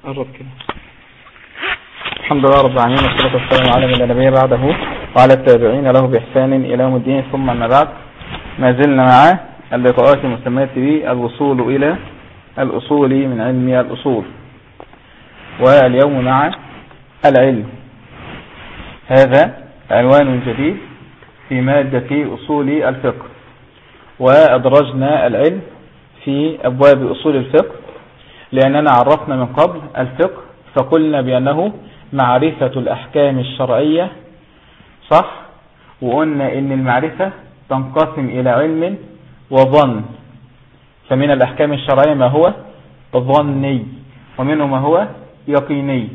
قرب كده. الحمد لله رب العالمين، والصلاة والسلام على من لا نبي بعده وعلى التابعين له بإحسان إلى يوم الدين، ثم أما بعد. ما زلنا مع اللقاءات المسماة بالوصول إلى الأصول من علم الأصول، واليوم مع العلم. هذا عنوان جديد في مادة أصول الفقه، وأدرجنا العلم في أبواب أصول الفقه لأننا عرفنا من قبل الفقه فقلنا بأنه معرفة الأحكام الشرعية، صح؟ وقلنا إن المعرفة تنقسم إلى علم وظن، فمن الأحكام الشرعية ما هو ظني ومنه ما هو يقيني،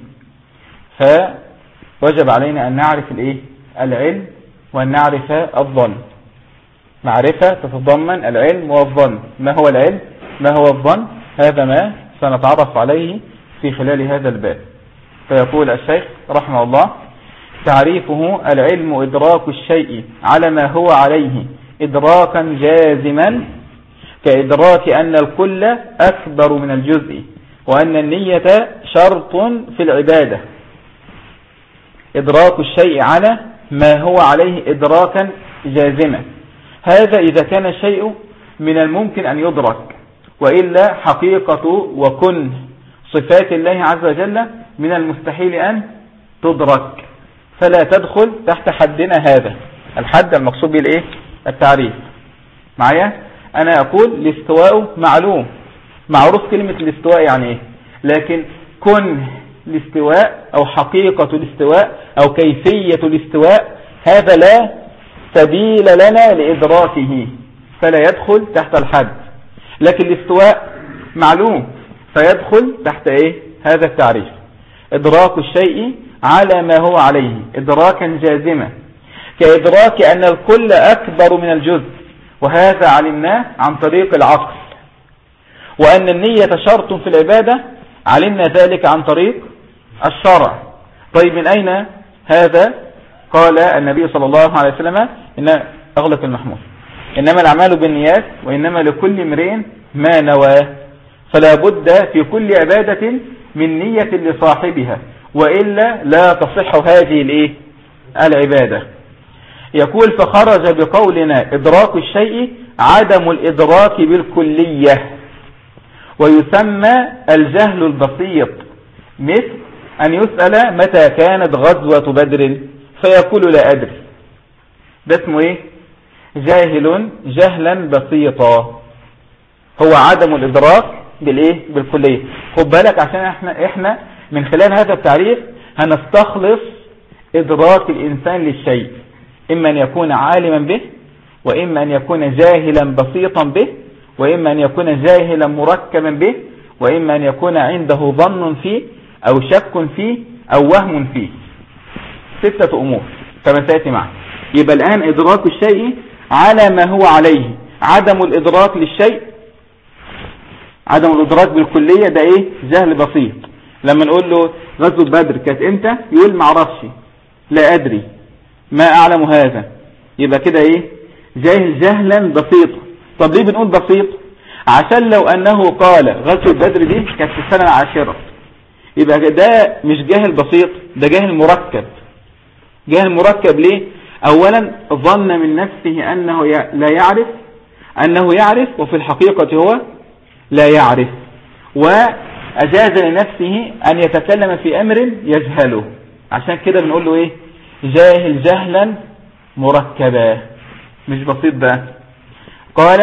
فوجب علينا أن نعرف العلم وأن نعرف الظن. معرفة تتضمن العلم والظن. ما هو العلم؟ ما هو الظن؟ هذا ما سنتعرف عليه في خلال هذا الباب. فيقول الشيخ رحمه الله: تعريفه العلم إدراك الشيء على ما هو عليه إدراكا جازما، كإدراك أن الكل أكبر من الجزء، وأن النية شرط في العبادة. إدراك الشيء على ما هو عليه إدراكا جازما، هذا إذا كان الشيء من الممكن أن يدرك، وإلا حقيقة وكن صفات الله عز وجل من المستحيل أن تدرك، فلا تدخل تحت حدنا هذا. الحد المقصود به التعريف. معايا؟ أنا أقول الاستواء معلوم، معروف كلمة الاستواء يعني إيه، لكن كن الاستواء أو حقيقة الاستواء أو كيفية الاستواء هذا لا سبيل لنا لإدراكه، فلا يدخل تحت الحد. لكن الاستواء معلوم فيدخل تحت هذا التعريف: إدراك الشيء على ما هو عليه إدراكا جازما، كإدراك أن الكل أكبر من الجزء، وهذا علمناه عن طريق العقل. وأن النية شرط في العبادة علمنا ذلك عن طريق الشرع. طيب من أين هذا؟ قال النبي صلى الله عليه وسلم: إن أغلق المحمول، إنما الأعمال بالنيات وإنما لكل امرئ ما نوى، فلا بد في كل عبادة من نية لصاحبها، وإلا لا تصح هذه العبادة. يقول: فخرج بقولنا إدراك الشيء عدم الإدراك بالكلية، ويسمى الجهل البسيط، مثل أن يسأل متى كانت غزوة بدر فيقول لا أدري. ده اسمه جاهل جهلا بسيطا، هو عدم الإدراك بالكلية. خد بالك، عشان احنا من خلال هذا التعريف هنستخلص إدراك الإنسان للشيء، إما أن يكون عالما به، وإما أن يكون جاهلا بسيطا به، وإما أن يكون جاهلا مركبا به، وإما أن يكون عنده ظن فيه أو شك فيه أو وهم فيه. 6 أمور كما سيأتي معنا. يبقى الآن إدراك الشيء على ما هو عليه، عدم الإدراك للشيء، عدم الإدراك بالكلية، ده جهل بسيط. لما نقول له غزوة بدر كانت امتى، يقول ما اعرفش، لا أدري، ما أعلم هذا. يبقى كده جاهل جهلا بسيطا. طب ليه بنقول بسيط؟ عشان لو أنه قال غزوة بدر دي كانت في السنة 10، يبقى ده مش جاهل بسيط، ده جاهل مركب. جاهل مركب ليه؟ أولا ظن من نفسه أنه لا يعرف، أنه يعرف وفي الحقيقة هو لا يعرف، وأجاز لنفسه أن يتكلم في أمر يجهله. عشان كده بنقول له جاهل جهلا مركبا، مش بسيط بقى. قال: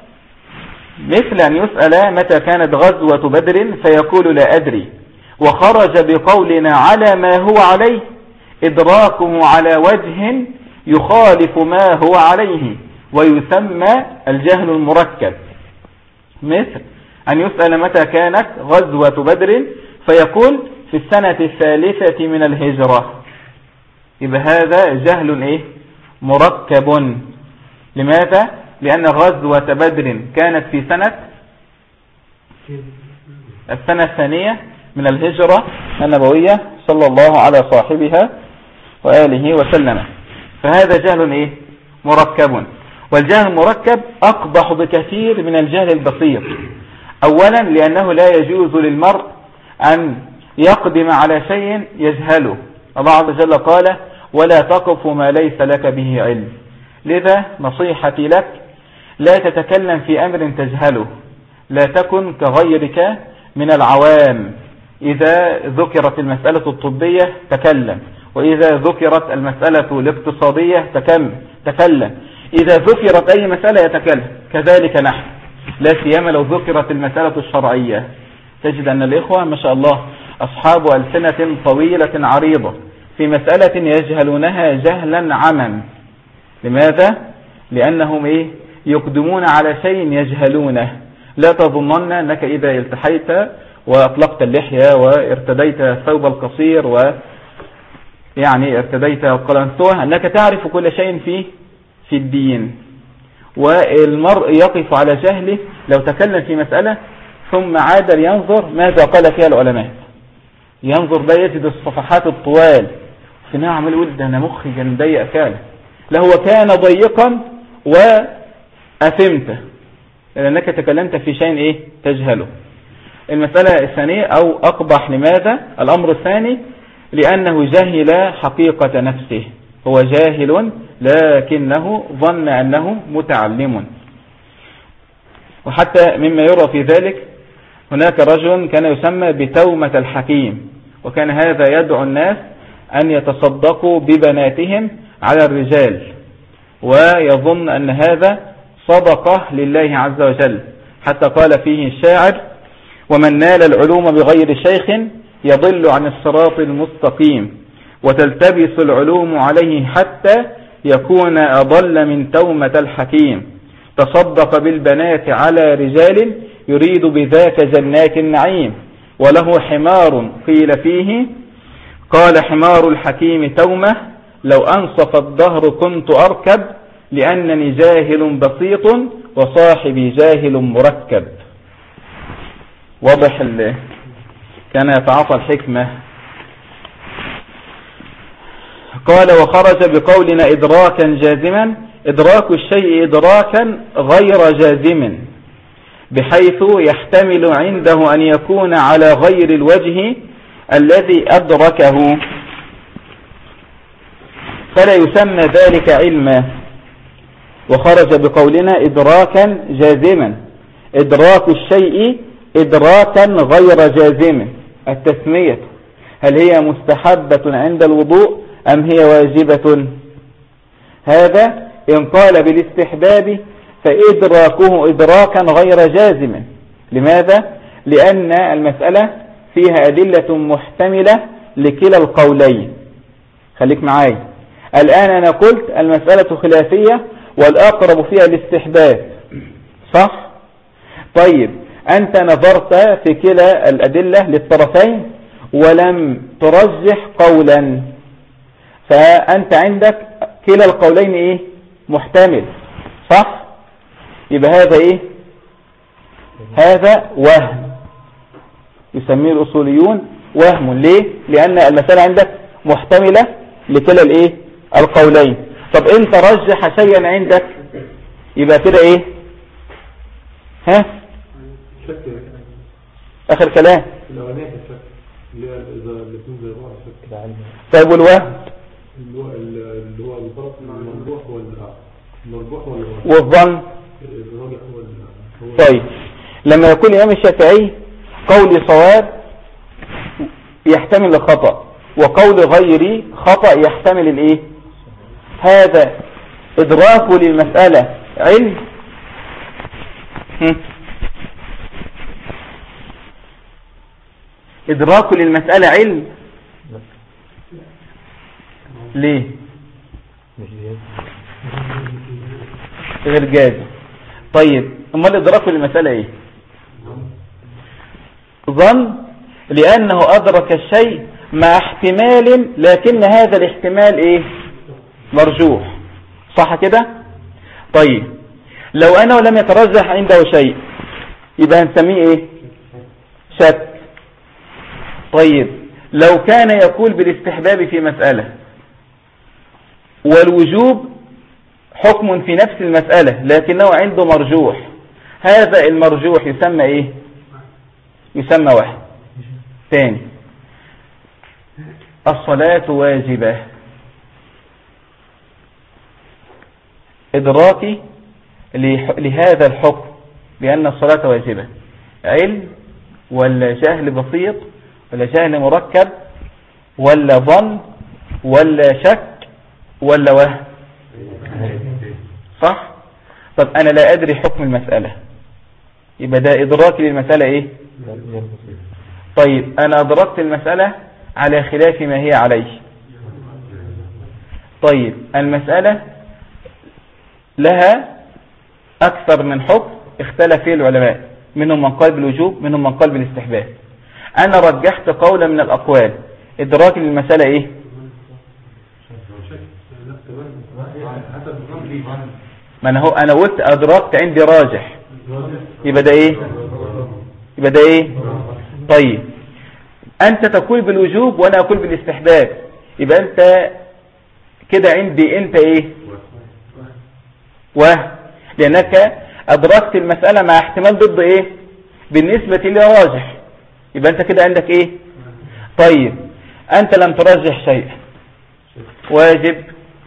مثل أن يسأل متى كانت غزوة بدر فيقول لا أدري. وخرج بقولنا على ما هو عليه إدراكه على وجه يخالف ما هو عليه، ويسمى الجهل المركب. مثل أن يسأل متى كانت غزوة بدر فيقول في السنة 3 من الهجرة، يبقى هذا جهل مركب. لماذا؟ لأن غزوة بدر كانت في السنة 2 من الهجرة النبوية صلى الله على صاحبها وآله وسلم، فهذا جهل مركب. والجهل المركب أقبح بكثير من الجهل البسيط. أولا لأنه لا يجوز للمرء أن يقدم على شيء يجهله. الله عز وجل قال ولا تقف ما ليس لك به علم. لذا نصيحتي لك لا تتكلم في أمر تجهله، لا تكن كغيرك من العوام. إذا ذكرت المسألة الطبية تكلم، وإذا ذكرت المسألة الاقتصادية تكلم، إذا ذكرت أي مسألة يتكلم. كذلك نحن، لا سيما لو ذكرت المسألة الشرعية تجد أن الإخوة ما شاء الله أصحاب ألسنة طويلة عريضة في مسألة يجهلونها جهلا عما. لماذا؟ لأنهم يقدمون على شيء يجهلونه. لا تظنن أنك إذا التحيت وأطلقت اللحية وارتديت الثوب القصير ويعني ارتديت القلنسوة أنك تعرف كل شيء في الدين. والمرء يقف على جهله لو تكلم في مسألة ثم عاد لينظر ماذا قال فيها العلماء، ينظر لا يجد الصفحات الطوال في نعمل يقول ده أنا مخي كان ضيق فعلا. لا، هو كان ضيقا وأثمت لأنك تكلمت في شيء تجهله. المسألة الثانية أو أقبح، لماذا؟ الأمر الثاني لأنه جهل حقيقة نفسه، هو جاهل لكنه ظن أنه متعلم. وحتى مما يرى في ذلك هناك رجل كان يسمى بتومة الحكيم، وكان هذا يدعو الناس أن يتصدقوا ببناتهم على الرجال، ويظن أن هذا صدقة لله عز وجل. حتى قال فيه الشاعر ومن نال العلوم بغير شيخ يضل عن الصراط المستقيم، وتلتبس العلوم عليه حتى يكون أضل من تومة الحكيم. تصدق بالبنات على رجال يريد بذاك جنات النعيم، وله حمار قيل فيه قال حمار الحكيم تومة لو أنصف الدهر كنت أركب لأنني جاهل بسيط وصاحبي جاهل مركب. واضح كان يتعاطى الحكمة. قال وخرج بقولنا إدراكا جازما، إدراك الشيء إدراكا غير جازم بحيث يحتمل عنده أن يكون على غير الوجه الذي أدركه، فلا يسمى ذلك علما. وخرج بقولنا إدراكا جازما، إدراك الشيء إدراكا غير جازم. التسمية هل هي مستحبة عند الوضوء أم هي واجبة؟ هذا إن قال بالاستحباب فإدراكه إدراكا غير جازم. لماذا؟ لأن المسألة فيها أدلة محتملة لكلا القولين. خليك معاي الآن، أنا قلت المسألة خلافية والأقرب فيها الاستحباب، صح؟ طيب أنت نظرت في كلا الأدلة للطرفين ولم ترجح قولا، فأنت عندك كلا القولين محتمل، صح؟ يبقى هذا هذا وهم، يسميه الأصوليون وهم. ليه؟ لأن المسألة عندك محتملة لكلا القولين. طب انت رجح شيئا عندك يبقى كده ها اخر كلام. طيب والوهم اللي هو المرجوح والظن. طيب لما يكون الإمام الشافعي قول صواب يحتمل الخطأ، وقول غيري خطأ يحتمل هذا إدراك للمسألة علم. إدراك للمسألة علم. ليه؟ غير جازم. طيب امال إدراك للمسألة ظن، لأنه أدرك الشيء مع احتمال، لكن هذا الاحتمال مرجوح، صح كده؟ طيب لو أنه لم يترجح عنده شيء يبقى هنسميه شك. طيب لو كان يقول بالاستحباب في مسألة والوجوب حكم في نفس المسألة لكنه عنده مرجوح، هذا المرجوح يسمى يسمى وهم تاني. الصلاة واجبة، إدراكي لهذا الحكم بأن الصلاة واجبة علم ولا جهل بسيط ولا جهل مركب ولا ظن ولا شك ولا وهم؟ صح؟ طب أنا لا أدري حكم المسألة، يبقى ده إدراكي للمسألة إيه؟ طيب أنا أدركت المسألة على خلاف ما هي عليه. طيب المسألة لها أكثر من حكم اختلف فيه العلماء، منهم من قال بالوجوب منهم من قال بالاستحباب. أنا رجحت قولا من الأقوال، إدراكي للمسألة إيه؟ ما أنا قلت أدركت عندي راجح، يبقى ده إيه؟ يبقى ده إيه؟ طيب أنت تقول بالوجوب وأنا أقول بالاستحباب، يبقى أنت كده عندي أنت إيه؟ لأنك أدركت المسألة مع احتمال ضد إيه؟ بالنسبة لي راجح، يبقى أنت كده عندك إيه؟ طيب أنت لم ترجح شيئا، واجب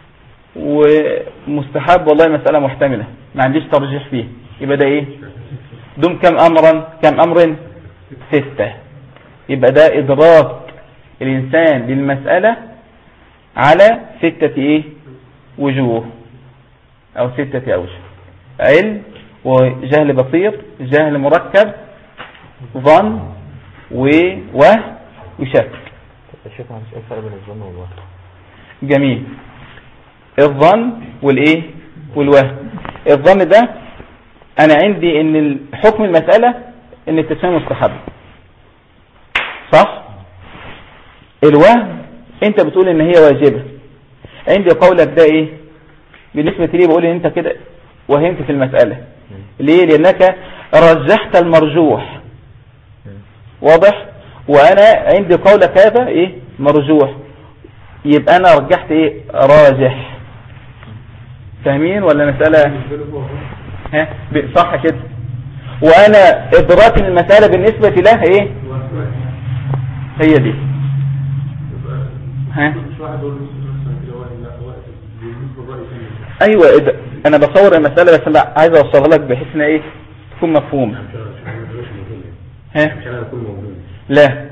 ومستحب والله مسألة محتملة ما عنديش ترجيح فيه، يبقى ده إيه؟ دم كم أمر 6. يبقى ده إدراك الإنسان للمسألة على 6 إيه؟ وجوه أو 6 أوجه: علم وجهل بسيط، جهل مركب، ظن ووهم وشك. الشيخ معلش ايه الفرق بين الظن والوهم؟ جميل. الظن والايه والوهم. الظن ده انا عندي ان حكم المسألة ان التسمية مستحب، صح؟ الوهم انت بتقول ان هي واجبة، عندي قولك ده ايه؟ بالنسبة لي بقول ان انت كده وهمت في المسألة. ليه؟ لانك رجحت المرجوح، واضح؟ وانا عندي قولك هذا ايه؟ مرجوح، يبقى انا رجحت ايه؟ راجح. فاهمين ولا مسألة؟ ها صح كده. وانا ادراك المسألة بالنسبة له ايه؟ هي دي. ها ايوه انا بصور المسألة، بس انا عايز اوصلها لك بحيث ان ايه تكون مفهومة. ها لا،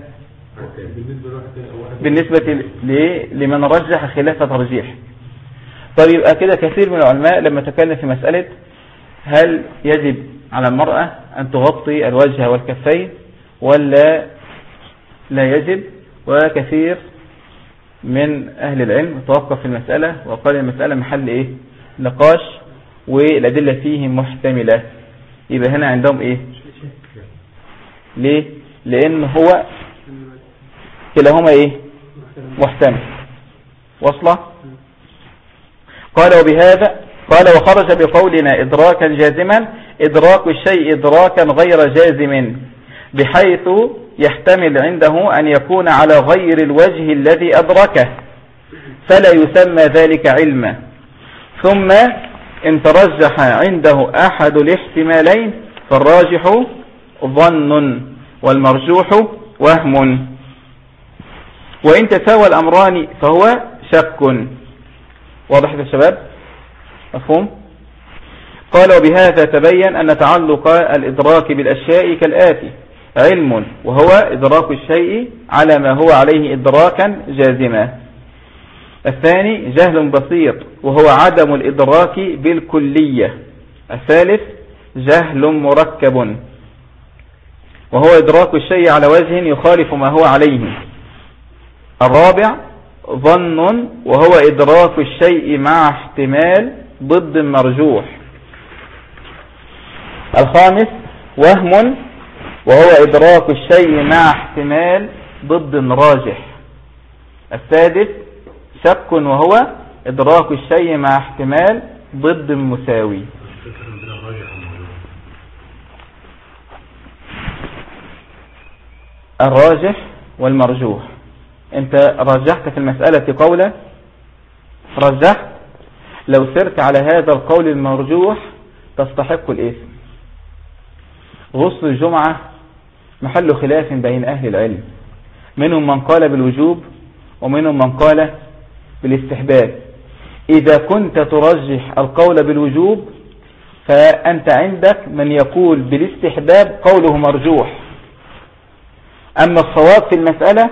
بالنسبة لمن رجح خلاف ترجيح. طيب يبقى كده كثير من العلماء لما تكلم في مسألة هل يجب على المرأة أن تغطي الوجه والكفين ولا لا يجب، وكثير من أهل العلم توقف في المسألة وقال المسألة محل إيه؟ نقاش، والأدلة فيه محتملة. يبقى هنا عندهم إيه؟ ليه؟ لأن هو كلاهما إيه؟ محتمل. وصله؟ قال وبهذا قال وخرج بقولنا إدراكا جازما إدراك الشيء إدراكا غير جازم، بحيث يحتمل عنده أن يكون على غير الوجه الذي أدركه فلا يسمى ذلك علما. ثم إن ترجح عنده أحد الاحتمالين فالراجح ظن والمرجوح وهم، وإن تساوى الأمران فهو شك. واضح يا شباب؟ مفهوم؟ قال وبهذا تبين أن تعلق الإدراك بالأشياء كالآتي: علم وهو إدراك الشيء على ما هو عليه إدراكا جازما. الثاني جهل بسيط وهو عدم الإدراك بالكلية. الثالث جهل مركب وهو إدراك الشيء على وجه يخالف ما هو عليه. الرابع ظن وهو إدراك الشيء مع احتمال ضد مرجوح. الخامس وهم وهو إدراك الشيء مع احتمال ضد راجح. السادس شك وهو إدراك الشيء مع احتمال ضد مساوي. الراجح والمرجوح، انت رجحت في المسألة قولا، رجحت لو سرت على هذا القول المرجوح تستحق الإثم. غسل الجمعة محل خلاف بين أهل العلم، منهم من قال بالوجوب ومنهم من قال بالاستحباب. إذا كنت ترجح القول بالوجوب فأنت عندك من يقول بالاستحباب قوله مرجوح. أما الصواب في المسألة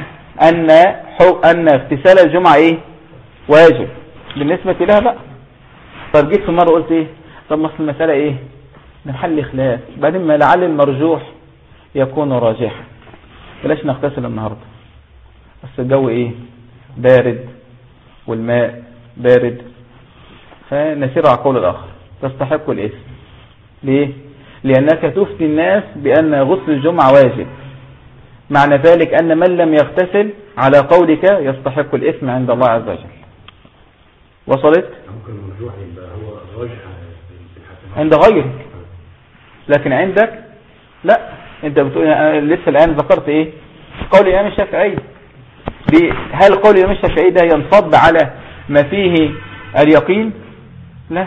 أن اغتسال الجمعة إيه؟ واجب بالنسبة لها بقى. طب جيت في مرة قلت إيه؟ طب ما في المسألة إيه؟ نحل خلاف، بعدين ما لعل المرجوح يكون راجحا، بلاش نغتسل النهاردة، بس الجو إيه؟ بارد والماء بارد، فنسير على قول الآخر تستحق الإثم. ليه؟ لأنك تفتي الناس بأن غسل الجمعة واجب، معنى ذلك أن من لم يغتسل على قولك يستحق الإثم عند الله عز وجل. وصلت؟ ممكن المرجوح يبقى هو راجح عند غيرك، لكن عندك لا. انت بتقول لسه الآن ذكرت ايه؟ قول الإمام الشافعي. هل قول الإمام الشافعي ده ينصب على ما فيه اليقين؟ لا،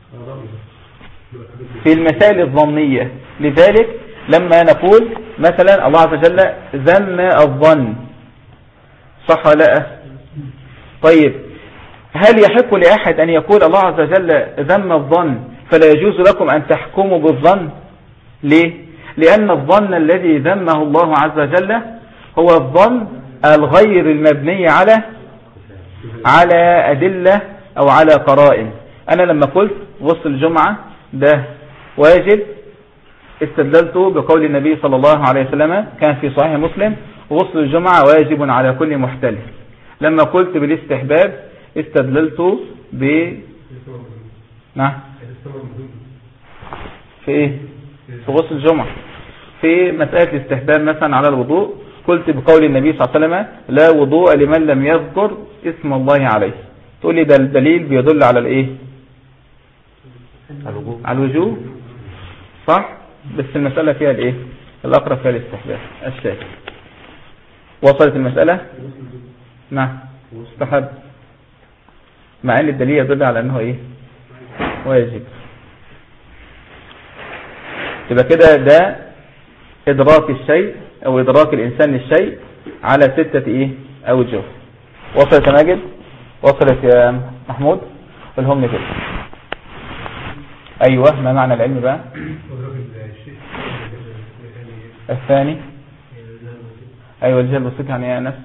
في المسائل الظنية. لذلك لما نقول مثلا الله عز وجل ذم الظن، صح ولا لا؟ طيب هل يحق لأحد أن يقول الله عز وجل ذم الظن فلا يجوز لكم أن تحكموا بالظن؟ ليه؟ لأن الظن الذي ذمه الله عز وجل هو الظن الغير المبني على أدلة أو على قرائن. أنا لما قلت غسل الجمعة ده واجب استدللت بقول النبي صلى الله عليه وسلم كان في صحيح مسلم غسل الجمعة واجب على كل محتلم. لما قلت بالاستحباب استدللت نعم في ايه؟ في غسل الجمعة. في مسألة الاستحباب مثلا على الوضوء قلت بقول النبي صلى الله عليه وسلم لا وضوء لمن لم يذكر اسم الله عليه. تقول لي ده الدليل بيدل على الايه؟ على الوجوب، صح؟ بس المسألة فيها الايه؟ الأقرب فيها الاستحباب الشاكل. وصلت المسألة؟ نعم استحب، مع ان الدليل يدل على انه ايه؟ واجب. يبقى كده ده ادراك الشيء او ادراك الانسان للشيء على 6 ايه؟ اوجه. وصلت يا ماجد؟ وصلت يا محمود؟ قولهم لي كده. ايوه، ما معنى العلم بقى؟ الثاني ايوه الجهل البسيط يعني ايه يا انس؟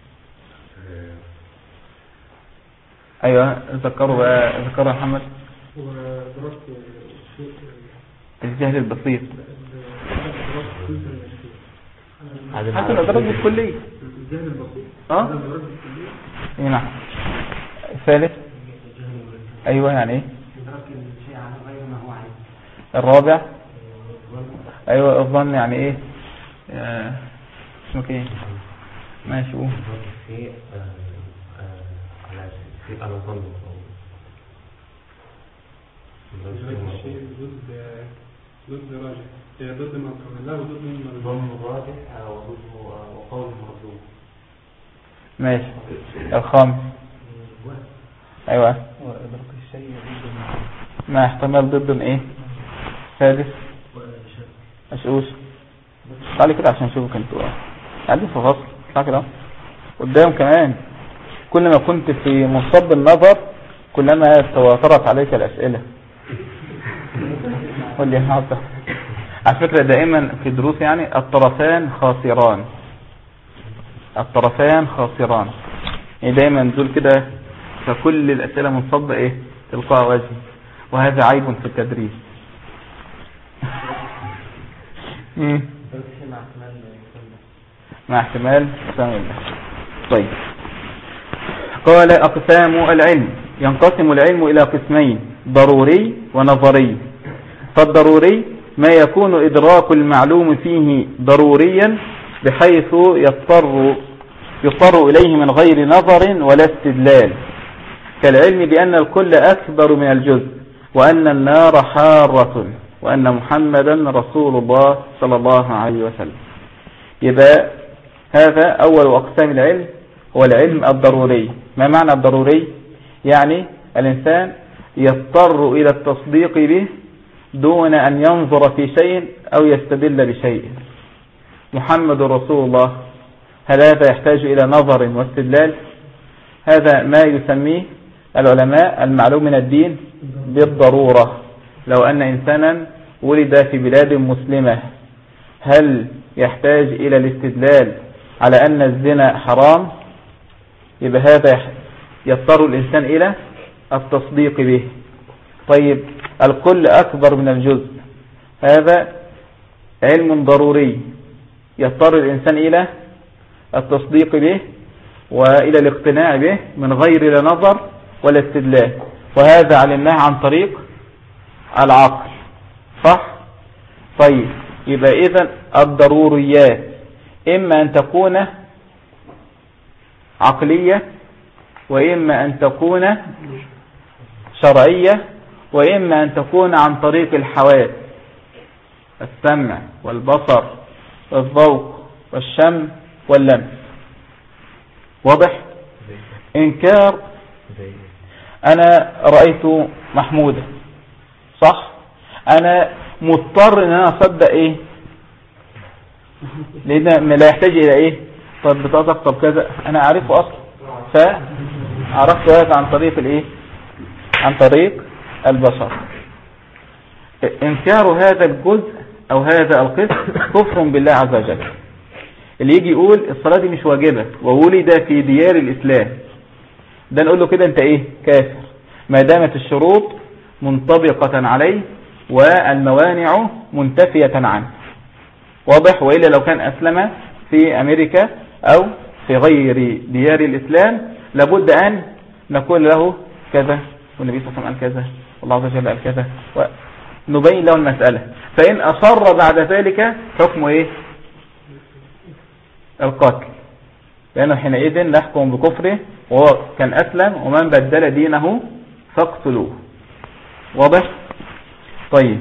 ايوه ذكروا بقى، ذكروا يا محمد. الجهل البسيط حتى الادراك بالكلية. الجهل البسيط ايه؟ نعم. الثالث ايوه يعني ايه؟ الرابع ايوه الظن يعني ايه؟ اسمك ايه؟ ماشي قول. على الظن ضد راجح، هي ضد ما قبلها وضد ظن راجح وقول مردود. ماشي. الخامس ايوه ادراك الشيء ما احتمال ضد ايه؟ السادس اشوش. تعالي كده عشان نشوفك انتوا قاعدين في فصل. تعالي كده قدام كمان. كل ما كنت في منصب النظر كلما تواترت عليك الاسئله. قول لي النهارده على فكره دائما في دروس يعني الطرفان خاسران، الطرفان خاسران، يعني دايما دول كده فكل الاسئله منصبه ايه؟ تلقاء وجه، وهذا عيب في التدريس. مع احتمال سامي الله. طيب قال أقسام العلم. ينقسم العلم إلى قسمين: ضروري ونظري. فالضروري ما يكون إدراك المعلوم فيه ضروريا بحيث يضطر إليه من غير نظر ولا استدلال، كالعلم بأن الكل أكبر من الجزء، وأن النار حارة، وأن محمدا رسول الله صلى الله عليه وسلم. يبقى هذا أول أقسام العلم، هو العلم الضروري. ما معنى الضروري؟ يعني الإنسان يضطر إلى التصديق به دون أن ينظر في شيء أو يستدل بشيء. محمد رسول الله هل هذا يحتاج إلى نظر واستدلال؟ هذا ما يسميه العلماء المعلوم من الدين بالضرورة. لو أن إنسانا ولد في بلاد مسلمة هل يحتاج إلى الاستدلال على أن الزنا حرام؟ يبقى هذا يضطر الإنسان إلى التصديق به. طيب الكل أكبر من الجزء، هذا علم ضروري يضطر الإنسان إلى التصديق به وإلى الاقتناع به من غير لا نظر ولا استدلال، وهذا علمناه عن طريق العقل، صح؟ طيب يبقى إذن الضروريات إما أن تكون عقلية، وإما أن تكون شرعية، وإما أن تكون عن طريق الحواس، السمع والبصر والذوق والشم واللمس. واضح؟ إنكار، أنا رأيت محمودا، صح؟ أنا مضطر أن أنا أصدق إيه؟ لأن لا يحتاج إلى إيه؟ طب بتقطق، طب كذا، أنا أعرفه أصلا، فعرفت هذا عن طريق الإيه؟ عن طريق البصر. إنكار هذا الجزء أو هذا القسم كفر بالله عز وجل. اللي يجي يقول الصلاة دي مش واجبة وولد في ديار الإسلام، ده نقول له كده أنت إيه؟ كافر، ما دامت الشروط منطبقة عليه والموانع منتفية عنه. واضح؟ وإلا لو كان أسلم في أمريكا أو في غير ديار الإسلام لابد أن نقول له كذا، والنبي صلى الله عليه وسلم قال كذا، والله عز وجل قال كذا، ونبين له المسألة. فإن أصر بعد ذلك حكمه إيه؟ القتل، لأنه حينئذ نحكم بكفره وهو كان أسلم، ومن بدل دينه فاقتلوه. واضح؟ طيب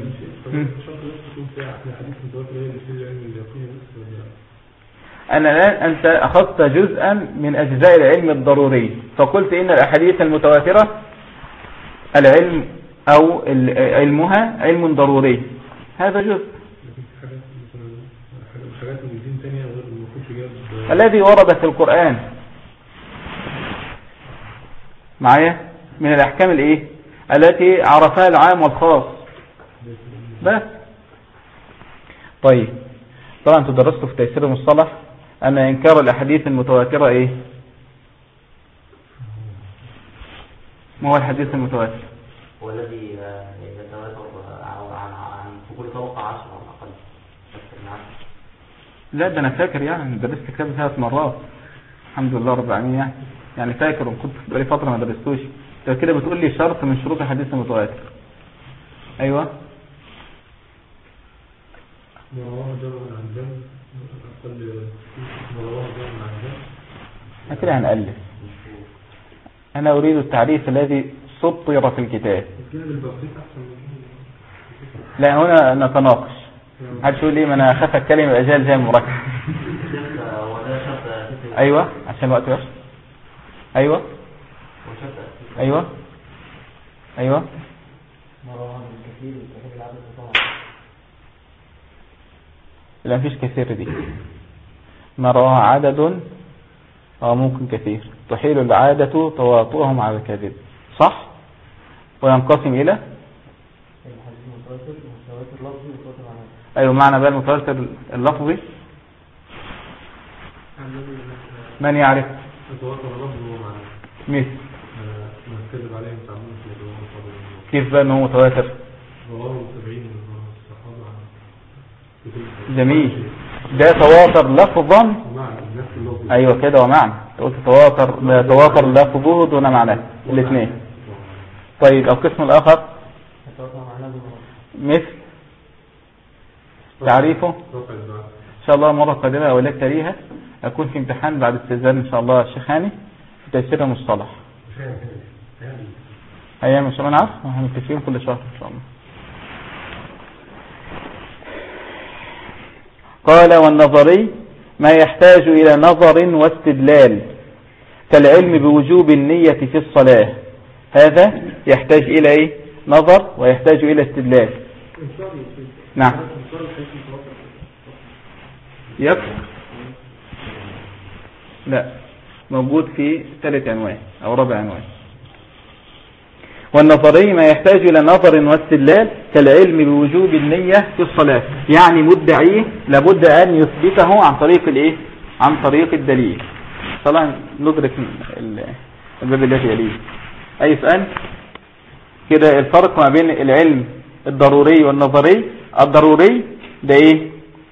أنا الآن أنت أخذت جزءا من أجزاء العلم الضروري، فقلت إن الأحاديث المتواترة العلم أو علمها علم ضروري، هذا جزء. الذي ورد في القرآن معايا من الأحكام الإيه التي عرفها العام والخاص بس. طيب طبعا انتوا درستوا في تيسير المصطلح أن إنكار الأحاديث المتواترة إيه؟ ما هو الحديث المتواتر؟ هو الذي يتواتر عن كل طبقة 10 أو أقل. لا ده أنا فاكر يعني درست كتاب 3 مرات الحمد لله رب العالمين، يعني فاكر، وكنت بقالي فترة ما درستوش. انت كده بتقول لي شرط من شروط الحديث المتواتر. أيوة كده هنألف. أنا أريد التعريف الذي سطر في الكتاب. لا هنا نتناقش، هل شو لي ما أنا أخاف الكلمة أجال زي مركب. أيوة عشان الوقت بس. أيوة أيوة أيوة لا مفيش كثير دي، ما رواه عدد أو ممكن كثير تحيل العادة تواطؤهم على الكذب، صح؟ وينقسم إلى أيوة معنى بقى المتواتر اللفظي من يعرف؟ مثل كيف بقى أنه متواتر؟ جميل، ده تواتر لفظا. ايوه كده ومعنى، قلت تواتر لفظه دون معناه الاثنين. طيب القسم الاخر مثل تعريفه ان شاء الله المره القادمه او لك تاريخها اكون في امتحان بعد استئذان ان شاء الله الشيخ هاني في تيسير المصطلح. ايام ان شاء الله، نعرف هنتفقين كل شهر ان شاء الله. قال والنظري ما يحتاج إلى نظر واستدلال كالعلم بوجوب النية في الصلاة، هذا يحتاج إلى إيه؟ نظر ويحتاج إلى استدلال. نعم يكفر لا، موجود في ثالث عنوان أو رابع عنوان. والنظري ما يحتاج إلى نظر واستدلال كالعلم بوجوب النية في الصلاة، يعني مدعيه لابد أن يثبته عن طريق الإيه؟ عن طريق الدليل. طبعا ندرك الباب الذي يليه. أي سؤال كده؟ الفرق ما بين العلم الضروري والنظري. الضروري ده إيه؟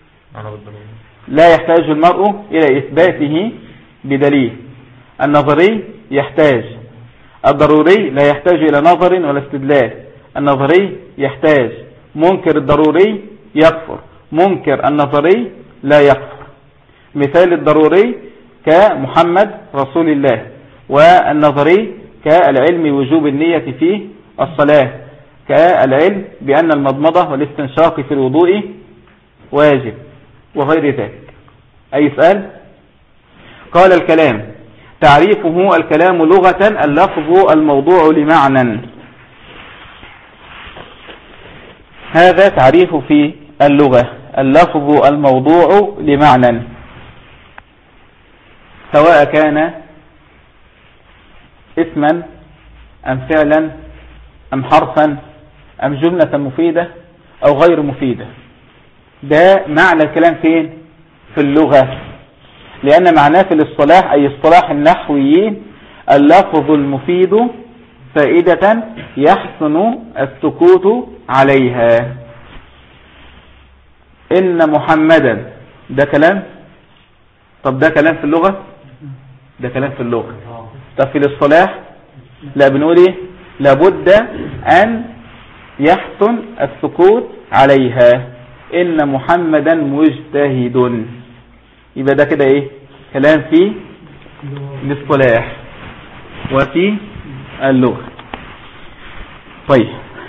لا يحتاج المرء إلى إثباته بدليل. النظري يحتاج. الضروري لا يحتاج إلى نظر ولا استدلال. النظري يحتاج. منكر الضروري يكفر، منكر النظري لا يكفر. مثال الضروري كمحمد رسول الله، والنظري كالعلم وجوب النية في الصلاة، كالعلم بأن المضمضة والاستنشاق في الوضوء واجب وغير ذلك. أي سؤال؟ قال الكلام تعريفه: الكلام لغة اللفظ الموضوع لمعنى. هذا تعريف في اللغة: اللفظ الموضوع لمعنى، سواء كان اسما أم فعلا أم حرفا أم جملة مفيدة أو غير مفيدة. ده معنى الكلام فين؟ في اللغة، لأن معناه في الاصطلاح أي اصطلاح النحويين اللفظ المفيد فائدة يحسن السكوت عليها. إن محمدا ده كلام؟ طب ده كلام في اللغة؟ ده كلام في اللغة. طب في الاصطلاح لا، بنقول ايه؟ لابد أن يحسن السكوت عليها. إن محمدا مجتهد. يبقى ده كده ايه؟ كلام في الاصطلاح وفي اللغة. طيب،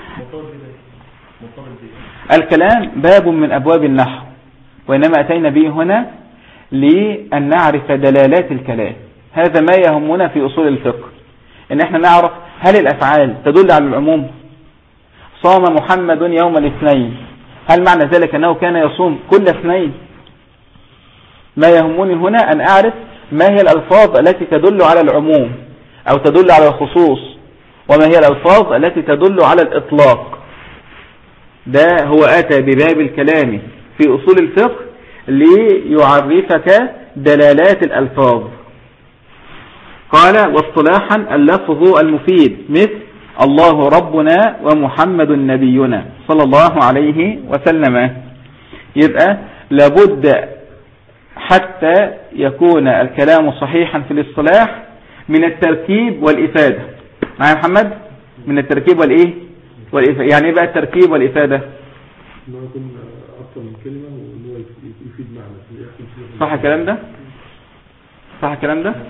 الكلام باب من أبواب النحو، وإنما أتينا به هنا لأن نعرف دلالات الكلام. هذا ما يهمنا في أصول الفقه، إن احنا نعرف هل الأفعال تدل على العموم. صام محمد يوم الاثنين، هل معنى ذلك أنه كان يصوم كل اثنين؟ ما يهمني هنا أن أعرف ما هي الألفاظ التي تدل على العموم أو تدل على الخصوص، وما هي الألفاظ التي تدل على الإطلاق. ده هو أتى بباب الكلام في أصول الفقه ليعرفك دلالات الألفاظ. قال: واصطلاحا اللفظ المفيد مثل الله ربنا ومحمد نبينا صلى الله عليه وسلم. يبقى لابد حتى يكون الكلام صحيحا في الاصطلاح من التركيب والإفادة. معايا محمد؟ من التركيب والإيه؟ والإفادة. يعني إيه بقى التركيب والإفادة؟ ما يكون أكثر من كلمة وإنه يفيد معنى. صح الكلام ده؟ صح الكلام ده؟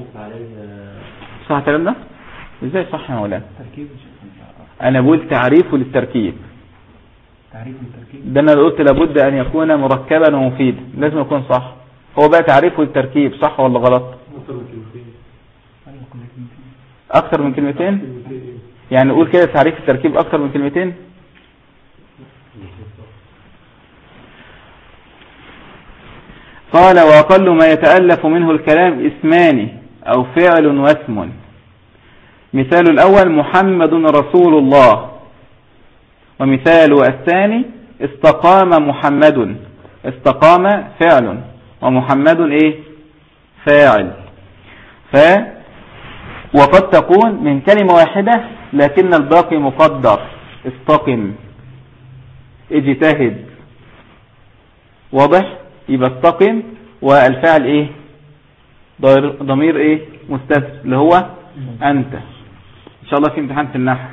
صح الكلام ده؟ إزاي صح يا مولانا؟ أنا بقول تعريفه للتركيب. ده أنا قلت لابد أن يكون مركبا ومفيدا، لازم يكون صح. هو بقى تعريفه للتركيب صح ولا غلط؟ أكثر من كلمتين. يعني نقول كده تعريف التركيب أكثر من كلمتين. قال: وأقل ما يتألف منه الكلام اسمان أو فعل واسم. مثال الأول: محمد رسول الله. ومثال الثاني: استقام محمد. استقام فعل ومحمد ايه؟ فاعل. وقد تكون من كلمة واحدة لكن الباقي مقدر. استقم، اجتهد. واضح؟ يبقى استقم والفعل ايه؟ ضمير ايه؟ مستتر اللي هو انت. ان شاء الله في امتحان في النحو.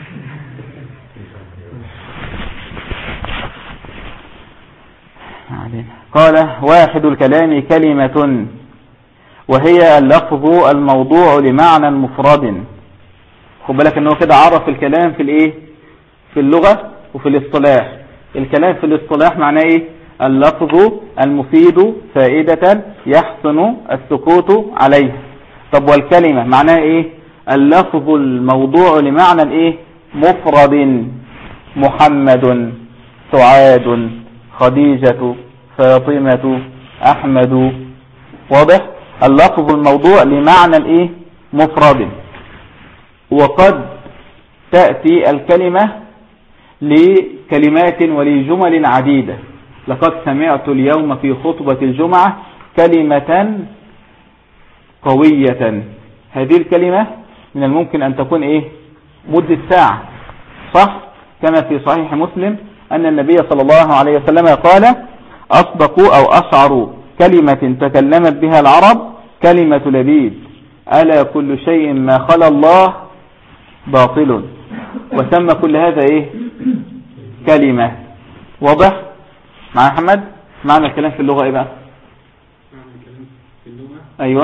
قال: واحد الكلام كلمة، وهي اللفظ الموضوع لمعنى مفرد. خد بالك انه كده عرف الكلام في الايه؟ في اللغة وفي الاصطلاح. الكلام في الاصطلاح معناه ايه؟ اللفظ المفيد فائدة يحسن السكوت عليه. طب والكلمة معناه ايه؟ اللفظ الموضوع لمعنى الايه؟ مفرد. محمد، سعاد، خديجة، فاطمة، أحمد. واضح؟ اللفظ الموضوع لمعنى الايه مفرد. وقد تأتي الكلمة لكلمات ولجمل عديدة. لقد سمعت اليوم في خطبة الجمعة كلمة قوية. هذه الكلمة من الممكن أن تكون إيه مدة ساعة، صح؟ كما في صحيح مسلم أن النبي صلى الله عليه وسلم قال أصدق أو أشعر كلمة تكلمت بها العرب كلمة لبيد، ألا كل شيء ما خلا الله باطل. وسمى كل هذا إيه كلمة. واضح مع محمد؟ معنى الكلام في اللغة إيه بقى؟ معنى الكلام في اللغة أيوة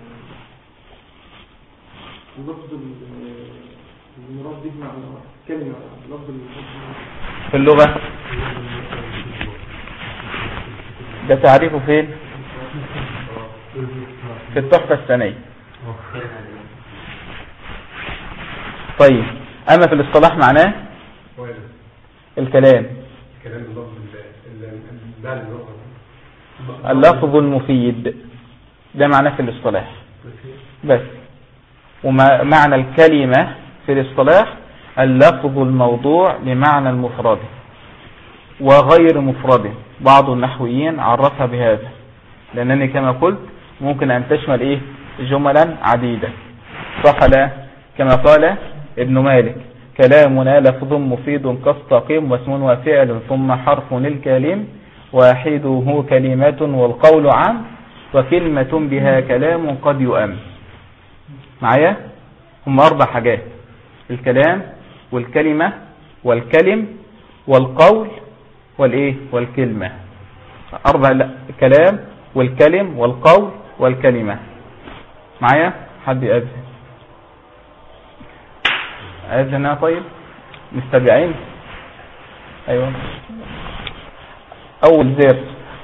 اللفظ المراد به معنى كلمة لفظ في اللغة ده تعريفه فين؟ في التحفة الثانية. طيب أما في الاصطلاح معناه الكلام اللفظ المفيد، ده معناه في الاصطلاح بس. ومعنى الكلمة في الاصطلاح اللفظ الموضوع لمعنى المفرد وغير مفرد. بعض النحويين عرفها بهذا، لأنني كما قلت ممكن أن تشمل إيه جملا عديدة، صح لا؟ كما قال ابن مالك كلامنا لفظ مفيد كاستقيم واسم وفعل ثم حرف الكلم واحده كلمة والقول عام وكلمة بها كلام قد يؤم. معايا؟ هم 4 حاجات: الكلام والكلمة والكلم والقول والإيه والكلمة. 4 لا الكلام والكلم والقول والكلمة. معايا؟ حد يأذن؟ أذنها؟ طيب مستبعين. أيوة أول زر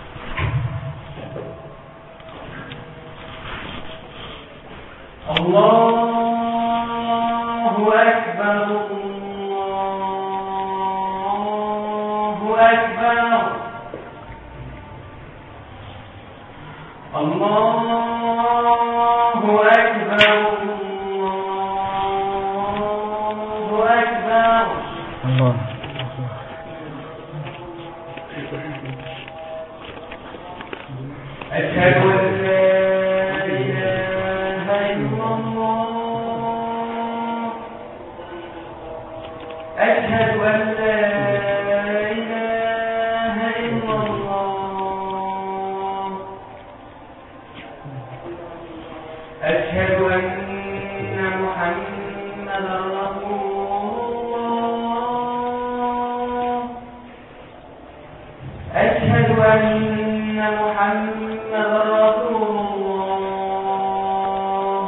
الله أكبر الله أكبر الله أكبر الله أكبر. الله أشهد أن لا إله إلا الله أشهد أن لا إله إلا الله أشهد أن محمدا رسول الله أشهد أن محمدا رسول الله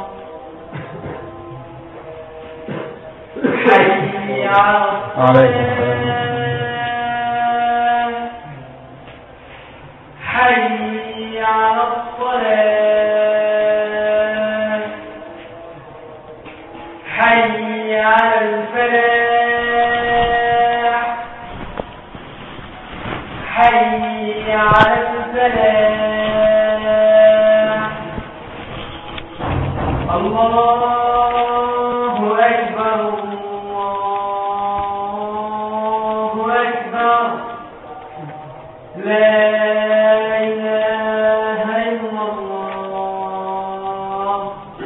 حي على الصلاة حي على الصلاة حي على الفلاح حي على الفلاح. الله أكبر الله أكبر لا إله إلا الله.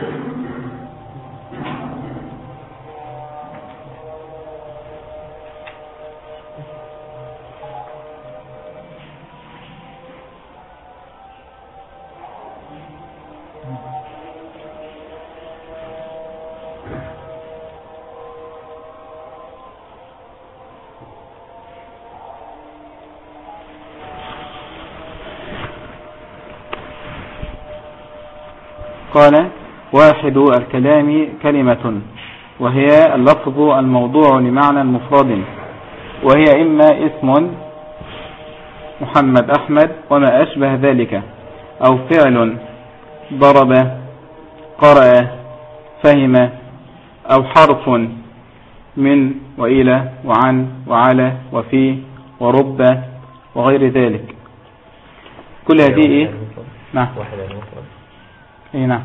قال واحد الكلام كلمة وهي اللفظ الموضوع لمعنى مفرد، وهي إما اسم محمد أحمد وما أشبه ذلك، أو فعل ضرب قرأ فهم، أو حرف من وإلى وعن وعلى وفي ورب وغير ذلك. كل هذه إيه؟ نعم نعم.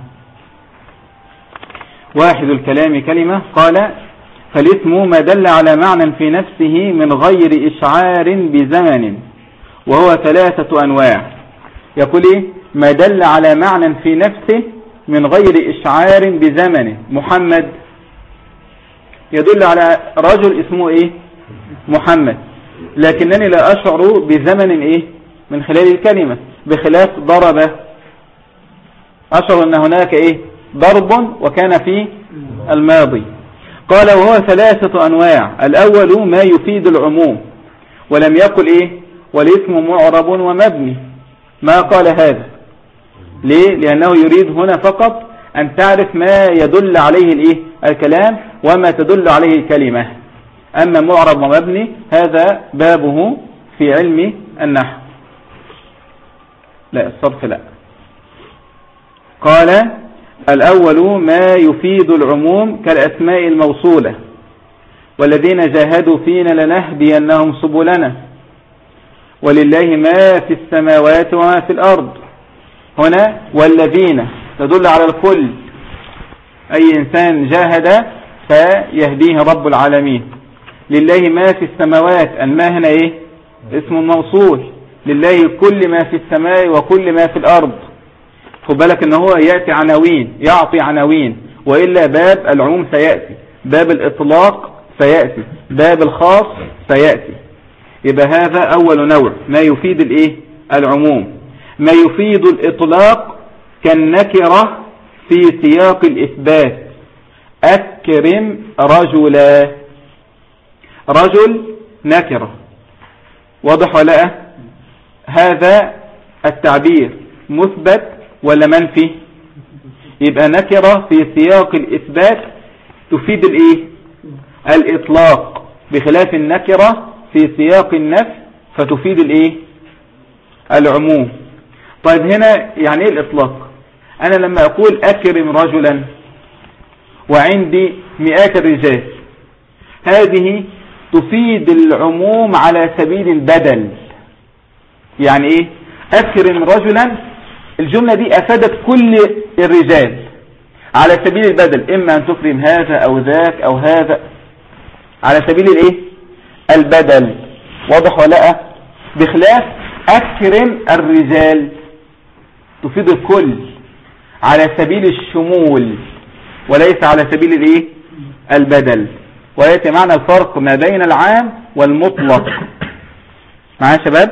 واحد الكلام كلمة. قال فالاسم ما دل على معنى في نفسه من غير إشعار بزمن، وهو 3 أنواع. يقول إيه؟ ما دل على معنى في نفسه من غير إشعار بزمن. محمد يدل على رجل اسمه إيه؟ محمد، لكنني لا أشعر بزمن إيه؟ من خلال الكلمة، بخلاف ضرب أشعر أن هناك إيه؟ ضرب وكان في الماضي. قال وهو 3 أنواع. الأول ما يفيد العموم، ولم يقل إيه؟ والاسم معرب ومبني، ما قال هذا. ليه؟ لأنه يريد هنا فقط أن تعرف ما يدل عليه الإيه؟ الكلام وما تدل عليه الكلمة. أما معرب ومبني هذا بابه في علم النحو، لا الصرف لا. قال الأول ما يفيد العموم كالأسماء الموصولة، والذين جاهدوا فينا لنهدينهم سبلنا، ولله ما في السماوات وما في الأرض. هنا والذين تدل على الكل، أي إنسان جاهد فيهديه رب العالمين. لله ما في السماوات، الماء هنا إيه؟ اسم موصول. لله كل ما في السماء وكل ما في الأرض. خد بالك ان هو يأتي عناوين، يعطي عناوين، وإلا باب العموم سيأتي، باب الإطلاق سيأتي، باب الخاص سيأتي. يبقى هذا أول نوع ما يفيد الإيه؟ العموم. ما يفيد الإطلاق كالنكرة في سياق الإثبات. أكرم رجلا، رجل نكرة، واضح ولا؟ هذا التعبير مثبت ولا منفي؟ يبقى نكرة في سياق الإثبات تفيد الإيه؟ الإطلاق، بخلاف النكرة في سياق النفي فتفيد الإيه؟ العموم. طيب هنا يعني إيه الإطلاق؟ أنا لما أقول أكرم رجلا وعندي 100 الرجال، هذه تفيد العموم على سبيل البدل. يعني إيه؟ أكرم رجلا، الجملة دي أفادت كل الرجال على سبيل البدل، إما أن تكرم هذا أو ذاك أو هذا، على سبيل الإيه؟ البدل. واضح ولا؟ بخلاف أكرم الرجال تفيد الكل على سبيل الشمول وليس على سبيل الإيه؟ البدل. ويأتي معنى الفرق ما بين العام والمطلق. معايا شباب؟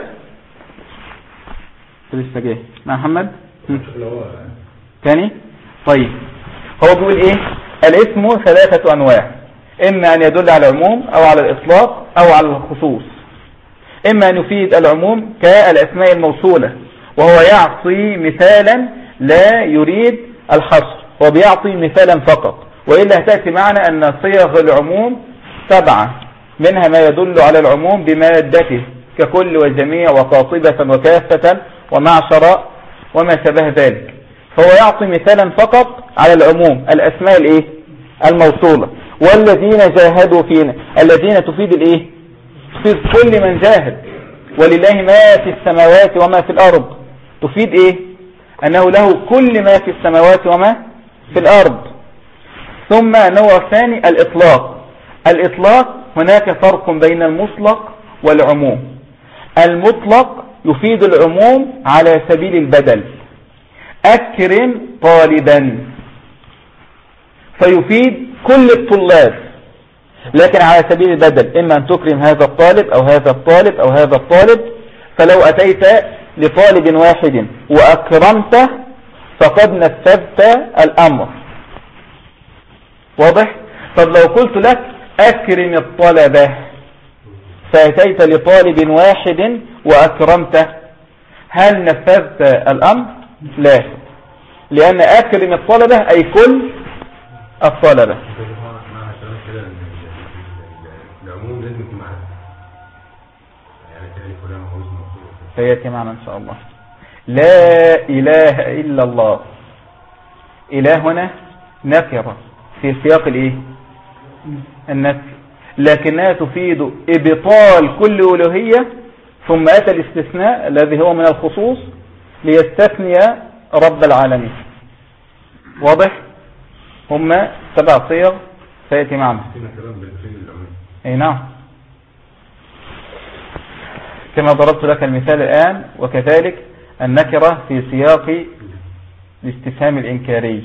لسه جاي مع محمد تاني. طيب هو بيقول ايه؟ الاسم 3 انواع، اما ان يدل على العموم او على الاطلاق او على الخصوص. اما ان يفيد العموم كالاسماء الموصولة، وهو يعطي مثالا لا يريد الحصر، هو بيعطي مثالا فقط، وإلا هتأتي معنا أن صيغ العموم 7، منها ما يدل على العموم بمادته ككل وجميع وقاطبة وكافة ومعشر وما شبه ذلك. فهو يعطي مثالا فقط على العموم، الأسماء الإيه؟ الموصولة. والذين جاهدوا فينا، الذين تفيد الإيه؟ تفيد كل من جاهد. ولله ما في السماوات وما في الأرض، تفيد إيه؟ أنه له كل ما في السماوات وما في الأرض. ثم النوع الثاني الإطلاق. الإطلاق هناك فرق بين المطلق والعموم. المطلق يفيد العموم على سبيل البدل. أكرم طالبا فيفيد كل الطلاب، لكن على سبيل البدل، إما أن تكرم هذا الطالب أو هذا الطالب أو هذا الطالب. فلو أتيت لطالب واحد وأكرمته فقد نفذت الأمر. واضح؟ طب لو قلت لك أكرم الطلبة فأتيت لطالب واحد وأكرمته، هل نفذت الأمر؟ لا، لأن أكرم الطلبة أي كل الطلبة. سيأتي معنا إن شاء الله. لا إله إلا الله، إله هنا نكرة في سياق الإيه؟ النفي، لكنها تفيد إبطال كل ألوهية، ثم أتى الاستثناء الذي هو من الخصوص ليستثني رب العالمين. واضح؟ هم 7 صيغ سيأتي معنا. اي نعم، كما ضربت لك المثال الآن. وكذلك النكرة في سياق الاستفهام الإنكاري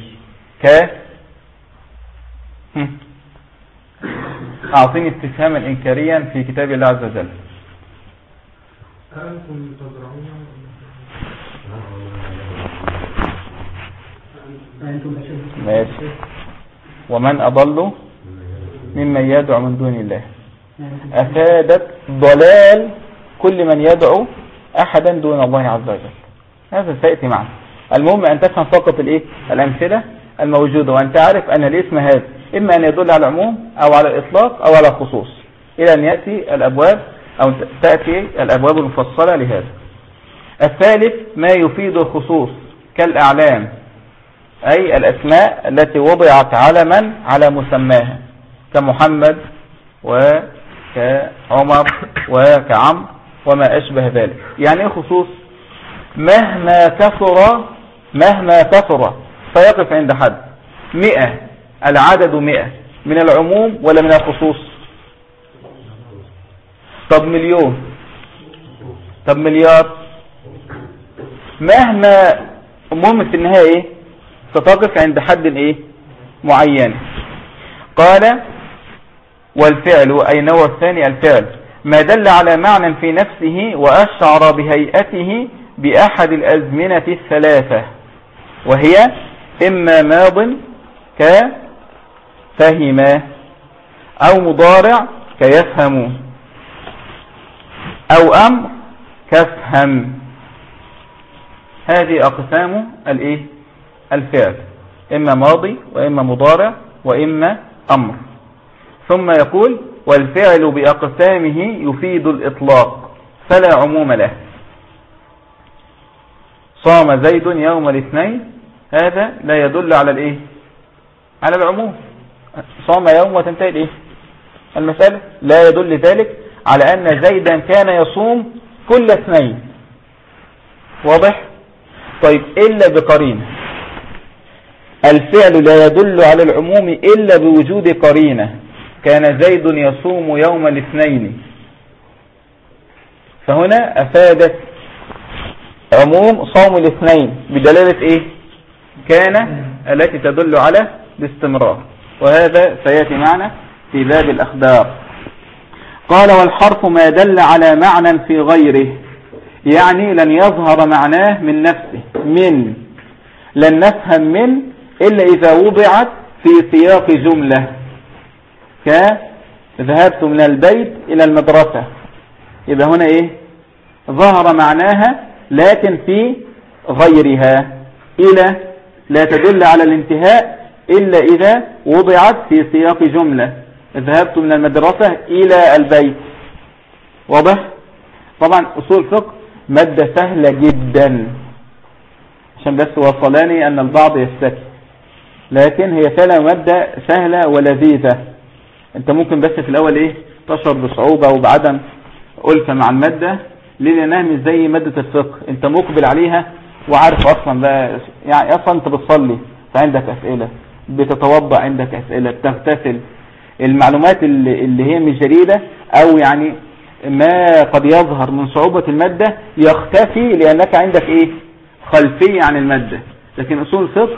أعطيني استفهاما إنكاريا في كتاب الله عز وجل. أنتم تزرعون ماشي. ومن أضل ممن يدعو من دون الله. أفادت ضلال كل من يدعو أحدا دون الله عز وجل. هذا سيأتي معنا. المهم أن تفهم فقط الأمثلة الموجودة، وأن تعرف أن الاسم هذا إما أن يدل على العموم أو على الإطلاق أو على الخصوص، إلى أن يأتي الأبواب أو تأتي الأبواب المفصلة لهذا. الثالث ما يفيد الخصوص كالأعلام، أي الأسماء التي وضعت علما على مسماها، كمحمد وكعمر وكعم وما أشبه ذلك. يعني خصوص مهما كثر فيقف عند حد 100. العدد 100 من العموم ولا من الخصوص؟ طب 1,000,000، طب 1,000,000,000، مهما المهم في النهاية ستقف عند حد معين. قال والفعل أي نوع الثاني الفعل ما دل على معنى في نفسه وأشعر بهيئته بأحد الأزمنة الثلاثة، وهي إما ماض كفهم أو مضارع كيفهم أو أمر كفهم. هذه أقسام الفعل، إما ماضي وإما مضارع وإما أمر. ثم يقول والفعل بأقسامه يفيد الإطلاق فلا عموم له. صام زيد يوم الاثنين، هذا لا يدل على على العموم. صام يوم وتنتهي المسألة، لا يدل ذلك على أن زيدا كان يصوم كل اثنين. واضح؟ طيب إلا بقرينة. الفعل لا يدل على العموم إلا بوجود قرينة. كان زيد يصوم يوم الاثنين، فهنا أفادت عموم صوم الاثنين بدلالة كان التي تدل على الاستمرار. وهذا سيأتي معنا في باب الأخبار. قال والحرف ما دل على معنى في غيره، يعني لن يظهر معناه من نفسه. من لن نفهم من إلا إذا وضعت في سياق جملة، كذهبت من البيت إلى المدرسة، يبقى هنا ظهر معناها لكن في غيرها. إلى لا تدل على الانتهاء إلا إذا وضعت في سياق جملة، ذهبت من المدرسة إلى البيت. واضح؟ طبعا أصول فقه مادة سهلة جدا، عشان بس وصلاني أن البعض يستكي، لكن هي فعلا مادة سهلة ولذيذة. انت ممكن بس في الأول تشعر بصعوبة وبعدم ألفة مع المادة، لأنها مش زي مادة الفقه. انت مقبل عليها وعارف أصلا بقى، يعني أصلا انت بتصلي فعندك أسئلة، بتتوضع عندك أسئلة، بتغتسل. المعلومات اللي هي مش جديدة أو يعني ما قد يظهر من صعوبة المادة يختفي لأنك عندك خلفية عن المادة. لكن أصول الفقه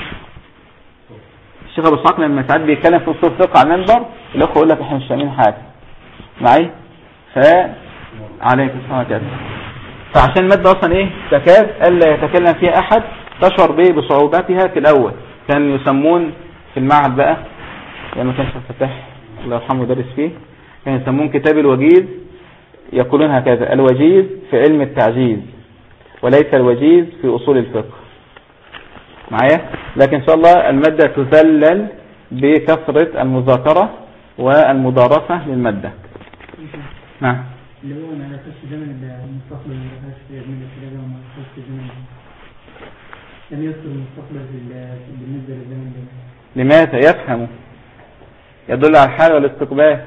الشيخ أبو اسحاق لما ساعات بيتكلم في أصول الفقه على المنبر الأخوة يقول لك احنا مش فاهمين حاجة معي، فعليك السلام عليكم. فعشان المادة أصلا تكاد ألا يتكلم فيها أحد، تشعر بصعوباتها في الأول. كان يسمون في المعهد بقى لما كان فتح الله يرحمه درس فيه، كان يسمون كتاب الوجيز، يقولون هكذا: الوجيز في علم التعجيز وليس الوجيز في أصول الفقه. معايا؟ لكن إن شاء الله المادة تذلل بكثرة المذاكرة والمدارسة للمادة. نعم. اللي هو ما يخش زمن المستقبل، ما يخش من الكلام وما يخش زمن، لم يذكر المستقبل بالنسبة للزمن ده. لماذا؟ يفهم، يدل على الحال والاستقبال.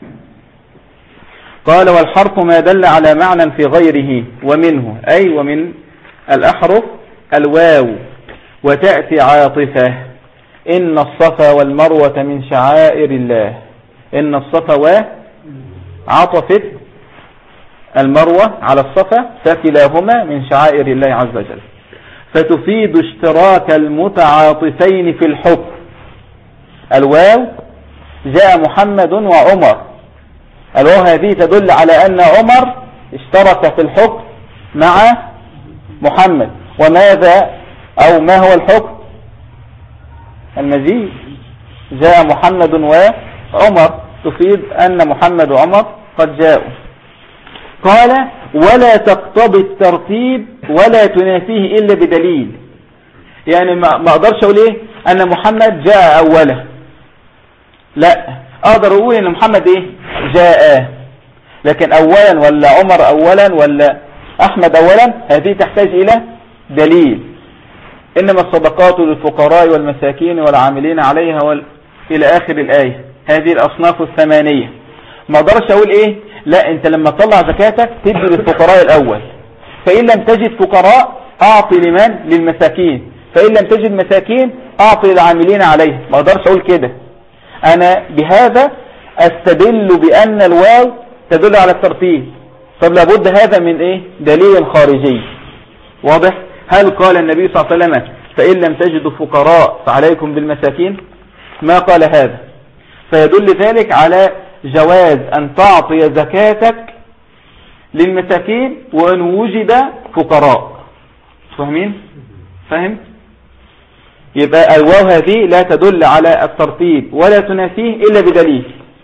قال والحرف ما دل على معنى في غيره، ومنه أي ومن الأحرف الواو وتأتي عاطفة إن الصفا والمروة من شعائر الله. إن الصفا وعطفت المروة على الصفا فكلاهما من شعائر الله عز وجل، فتفيد اشتراك المتعاطفين في الحكم. الواو جاء محمد وعمر، الواو هذه تدل على أن عمر اشترك في الحكم مع محمد. وماذا أو ما هو الحكم؟ المجيء، جاء محمد وعمر، تفيد أن محمد وعمر قد جاءوا. قال ولا تقتضي الترتيب ولا تنافيه إلا بدليل. يعني ما أقدرش أقول إيه أن محمد جاء أولا، لا، أقدر أقول أن محمد إيه جاء، لكن أولا ولا عمر أولا ولا أحمد أولا هذه تحتاج إلى دليل. إنما الصدقات للفقراء والمساكين والعاملين عليها إلى آخر الآية. هذه الأصناف الثمانية. ما أقدرش أقول إيه لا، أنت لما تطلع زكاتك تدي للفقراء الأول، فإن لم تجد فقراء أعطي لمن؟ للمساكين، فإن لم تجد مساكين أعطي للعاملين عليه. ما أقدرش أقول كده. أنا بهذا أستدل بأن الواو تدل على الترتيب. طب لابد هذا من إيه؟ دليل خارجي واضح. هل قال النبي صلى الله عليه وسلم فإن لم تجدوا فقراء فعليكم بالمساكين؟ ما قال هذا. فيدل ذلك على جواز أن تعطي زكاتك للمساكين وأن وجد فقراء. فاهمين؟ فهم؟ يبقى الواو هذه لا تدل على الترتيب ولا تنافيه إلا بدليل.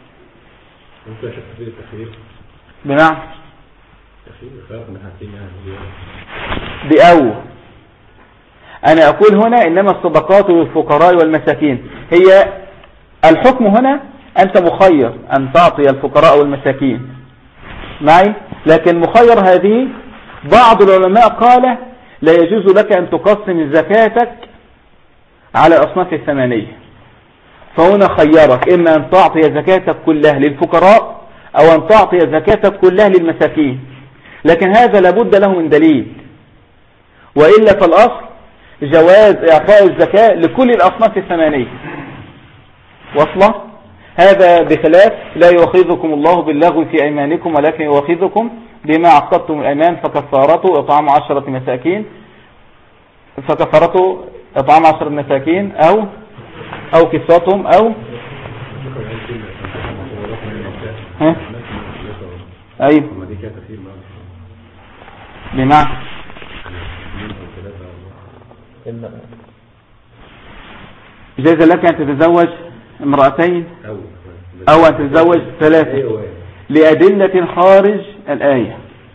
بمعنى بأول أنا أقول هنا إنما الصدقات للفقراء والمساكين. هي الحكم هنا أنت مخير أن تعطي الفقراء والمساكين معي، لكن مخير هذه بعض العلماء قال لا يجوز لك أن تقسم زكاتك على أصناف الثمانية. فهنا خيرك إما أن تعطي زكاتك كلها للفقراء أو أن تعطي زكاتك كلها للمساكين، لكن هذا لابد له من دليل، وإلا فالأصل جواز إعطاء الزكاة لكل الأصناف الثمانية. وصله؟ هذا بخلاف لا يؤاخذكم الله باللغو في أيمانكم ولكن يؤاخذكم بما عقدتم الأيمان فكفارته إطعام 10 مساكين، فكفارته إطعام 10 مساكين أو كسوتهم أو أيوه بمعنى جاز لك أن تتزوج امرأتين أو أن تتزوج 3 لأدلة خارج الآية.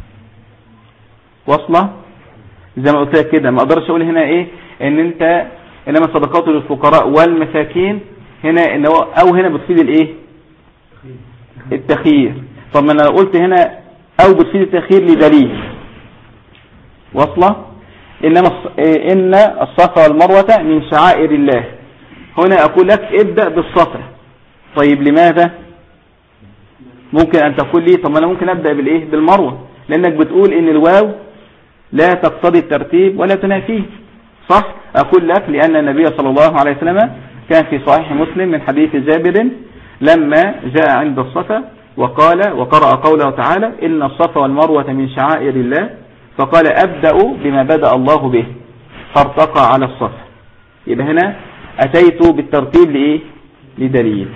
وصلة؟ زي ما قلت لك كده ما أقدرش أقول هنا إيه إن أنت إنما الصدقات للفقراء والمساكين هنا إن هو أو هنا بتفيد الإيه التخيير. طب ما أنا قلت هنا أو بتفيد التخيير لدليل. وصلة؟ إن الصفا والمروة من شعائر الله. هنا أقول لك ابدأ بالصفا. طيب لماذا؟ ممكن أن تقول لي طب أنا ممكن أبدأ بالإيه بالمروة، لأنك بتقول إن الواو لا تقتضي الترتيب ولا تنافيه، صح؟ أقول لك لأن النبي صلى الله عليه وسلم كان في صحيح مسلم من حديث جابر لما جاء عند الصفا وقرأ قوله تعالى إن الصفا والمروة من شعائر الله، فقال أبدأ بما بدأ الله به فارتقى على الصفا. يبقى هنا أتيت بالترتيب لإيه؟ لدليل.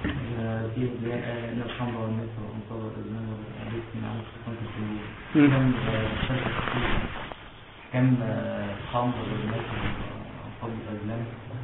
كم خمر أقسام الأزلام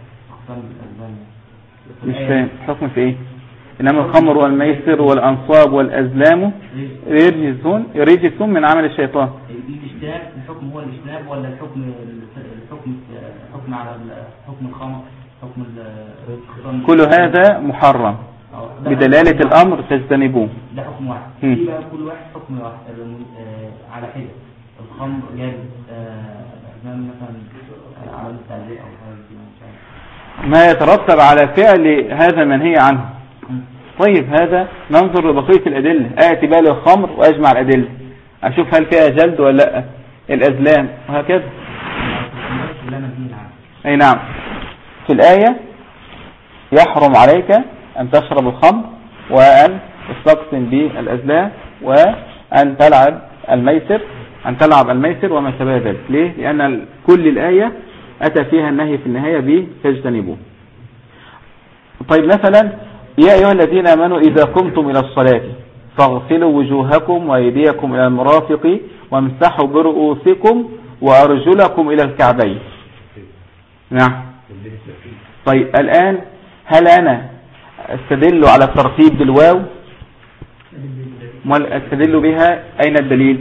مش فاهم حكم في ايه؟ انما الخمر والميسر والانصاب والازلام رجس من عمل الشيطان. الحكم هو الاجتناب ولا الحكم على حكم الخمر حكم كل هذا محرم بدلالة الامر تجتنبوه. ده حكم واحد يبقى كل واحد حكم واحد على حده. الخمر جاب مثلا على التعليق او حاجه ما يترتب على فعل هذا منهي عنه. طيب هذا ننظر لبقية الأدلة. آتي بقى للخمر وأجمع الأدلة أشوف هل فيها جلد ولا لا، الأزلام وهكذا. أي نعم. في الآية يحرم عليك أن تشرب الخمر وأن تستقسم بالأزلام وأن تلعب الميسر وما شابه ذلك. ليه؟ لأن كل الآية أتى فيها النهي في النهاية بتجتنبوه. طيب مثلا يا أيها الذين آمنوا إذا قمتم إلى الصلاة فاغسلوا وجوهكم وأيديكم إلى المرافق وامسحوا برؤوسكم وأرجلكم إلى الكعبين. نعم. طيب الآن هل أنا استدل على الترتيب بالواو؟ استدل بها أين الدليل؟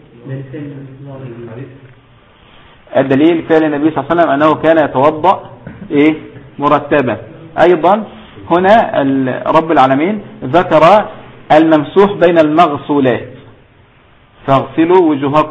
الدليل فعل النبي صلى الله عليه وسلم أنه كان يتوضأ مرتبا. أيضا هنا رب العالمين ذكر الممسوح بين المغسولات فاغسلوا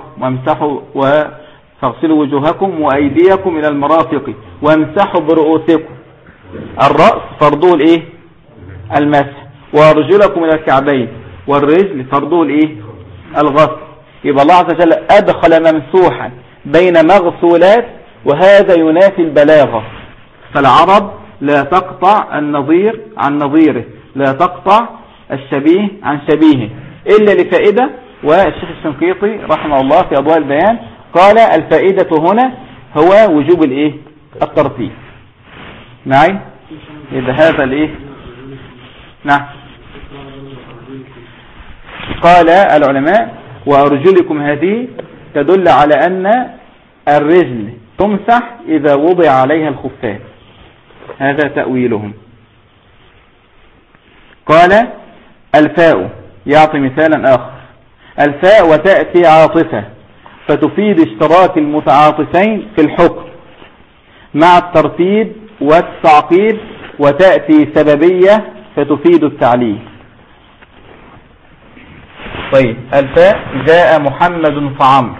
وجوهكم وأيديكم إلى المرافق وامسحوا برؤوسكم. الرأس فرضه المسح، وارجلكم إلى الكعبين، والرجل فرضه الغسل. يبقى الله عز وجل أدخل ممسوحا بين مغسولات، وهذا ينافي البلاغة. فالعرب لا تقطع النظير عن نظيره، لا تقطع الشبيه عن شبيهه إلا لفائدة. والشيخ الشنقيطي رحمه الله في أضواء البيان قال الفائدة هنا هو وجوب الترتيب. معي؟ إذا هذا نعم. قال العلماء وأرجلكم هذه تدل على أن الرجل تمسح إذا وضع عليها الخفان. هذا تأويلهم. قال الفاء يعطي مثالا آخر. الفاء وتأتي عاطفة فتفيد اشتراك المتعاطفين في الحكم مع الترتيب والتعقيب، وتأتي سببية فتفيد التعليل. طيب الفاء جاء محمد فعمر،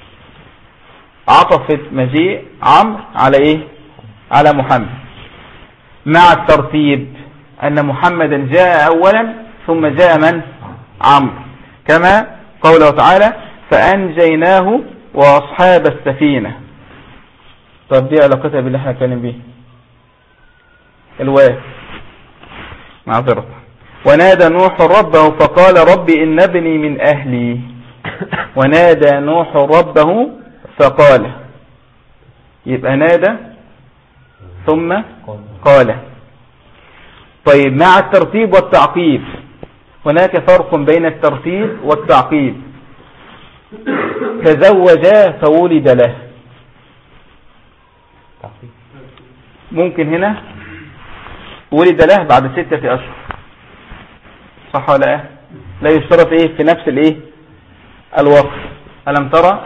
عطفت مجيء عمرو على على محمد، مع الترتيب أن محمدا جاء أولا ثم جاء من؟ عمرو، كما قوله تعالى فأنجيناه وأصحاب السفينة. طب دي علاقتها باللي احنا نتكلم به الواو معذرة. ونادى نوح ربه فقال رب إن ابني من أهلي. ونادى نوح ربه فقال، يبقى نادى ثم قال. طيب مع الترتيب والتعقيب هناك فرق بين الترتيب والتعقيب. تزوجا فولد له، ممكن هنا ولد له بعد 6 أشهر، صح ولا لا يشترط في نفس الوقت. ألم ترى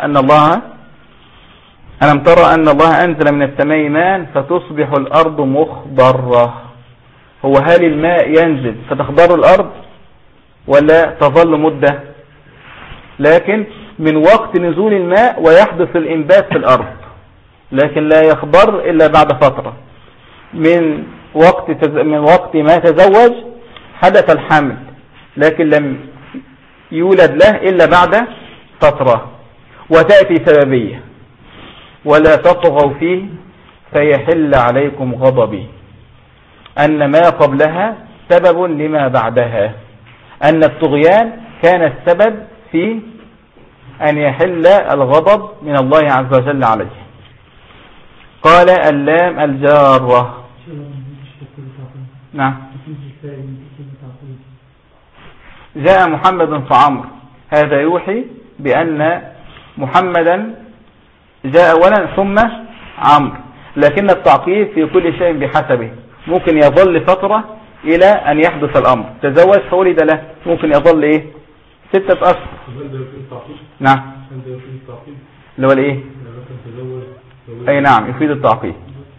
أن الله أنزل من السماء ماء فتصبح الأرض مخضرة. هو هل الماء ينزل فتخضر الأرض ولا تظل مدة؟ لكن من وقت نزول الماء ويحدث الإنبات في الأرض، لكن لا يخضر إلا بعد فترة. من وقت ما تزوج حدث الحمل، لكن لم يولد له إلا بعد فترة. وتأتي سببية ولا تطغوا فيه فيحل عليكم غضبي، أن ما قبلها سبب لما بعدها، أن الطغيان كان السبب في أن يحل الغضب من الله عز وجل عليه. قال اللام الجارة. نعم. جاء محمد فعمر، هذا يوحي بأن محمدا جاء أولا ثم عمرو، لكن التعقيب في كل شيء بحسبه. ممكن يظل فترة إلى أن يحدث الأمر. تزوج فولد له، ممكن يظل 6 أشهر. نعم. اللي هو أي نعم يفيد التعقيب.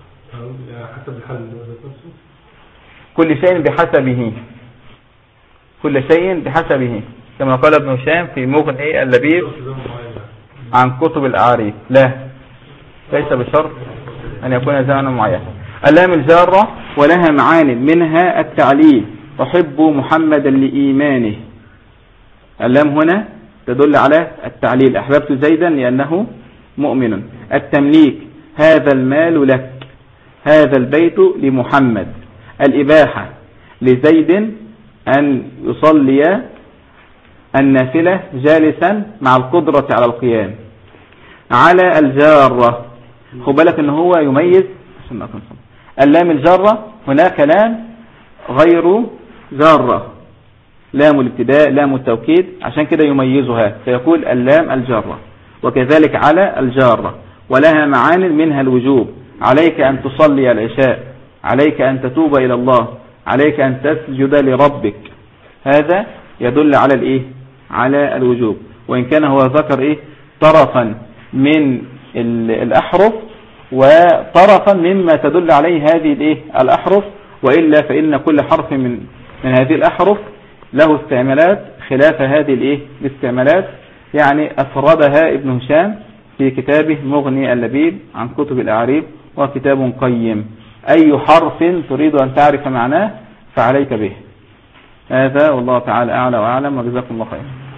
كل شيء بحسبه، كل شيء بحسبه، كما قال ابن هشام في مغني اللبيب عن كتب الأعاريف. لا، ليس بشرط أن يكون زمنا معين. اللام الجارة ولها معان منها التعليل، أحب محمدا لإيمانه. اللام هنا تدل على التعليل، أحببت زيدا لأنه مؤمن. التمليك، هذا المال لك، هذا البيت لمحمد. الإباحة لزيد أن يصلي النافلة جالسا مع القدرة على القيام. على الجارة، خد بالك ان هو يميز اللام الجارة، هناك لام غير جارة، لام الابتداء، لام التوكيد، عشان كده يميزها فيقول اللام الجارة. وكذلك على الجارة، ولها معان منها الوجوب، عليك أن تصلي العشاء، عليك أن تتوب إلى الله، عليك أن تسجد لربك. هذا يدل على الايه؟ على الوجوب، وإن كان هو ذكر ايه؟ طرفا من الأحرف وطرفا مما تدل عليه هذه الايه؟ الأحرف، وإلا فإن كل حرف من هذه الأحرف له استعمالات خلاف هذه الايه؟ الاستعمالات. يعني أفردها ابن هشام في كتابه مغني اللبيب عن كتب الأعريب، وكتاب قيم. أي حرف تريد أن تعرف معناه فعليك به. هذا والله تعالى أعلى وأعلم، وجزاكم الله خير.